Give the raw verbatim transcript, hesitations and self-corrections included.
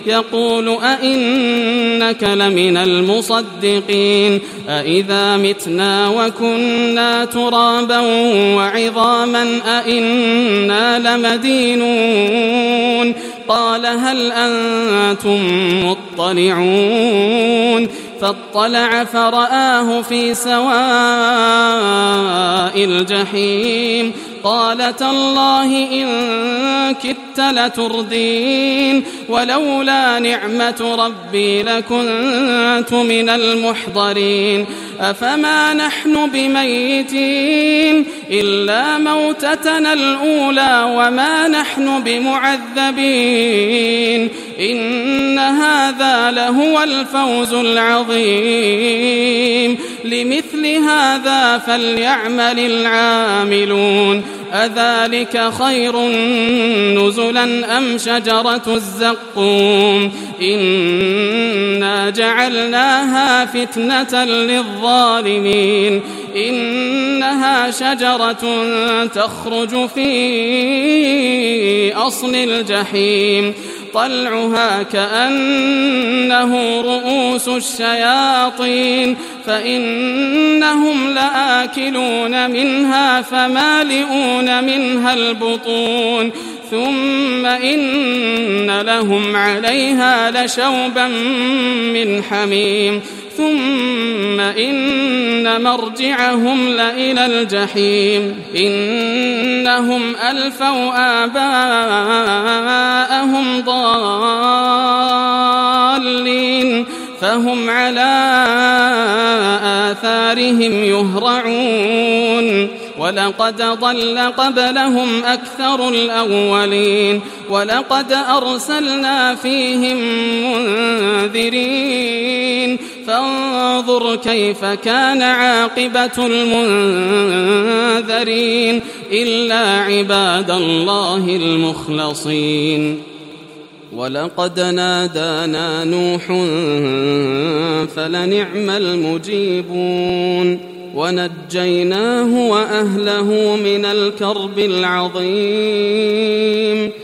يقول أئنك لمن المصدقين أئذا متنا وكنا ترابا وعظاما أئنا لمدينون قال هل أنتم مطلعون فاطلع فرآه في سواء الجحيم قال تالله إن كدت لتردين ولولا نعمة ربي لكنت من المحضرين أفما نحن بميتين إلا موتتنا الأولى وما نحن بمعذبين إن هذا لهو الفوز العظيم لمثل هذا فليعمل العاملون أذلك خير نزلا أم شجرة الزقوم إنا جعلناها فتنة للظالمين إنها شجرة تخرج في أصل الجحيم طلعها كأنه رؤوس الشياطين فإنهم لآكلون منها فمالئون منها البطون ثم إن لهم عليها لشوبا من حميم ثم إن مرجعهم لإلى الجحيم إنهم ألفوا آباءهم ضالين فهم على آثارهم يهرعون ولقد ضل قبلهم أكثر الأولين ولقد أرسلنا فيهم منذرين فانظر كيف كان عاقبة المنذرين إلا عباد الله المخلصين ولقد نادانا نوح فلنعم المجيبون ونجيناه وأهله من الكرب العظيم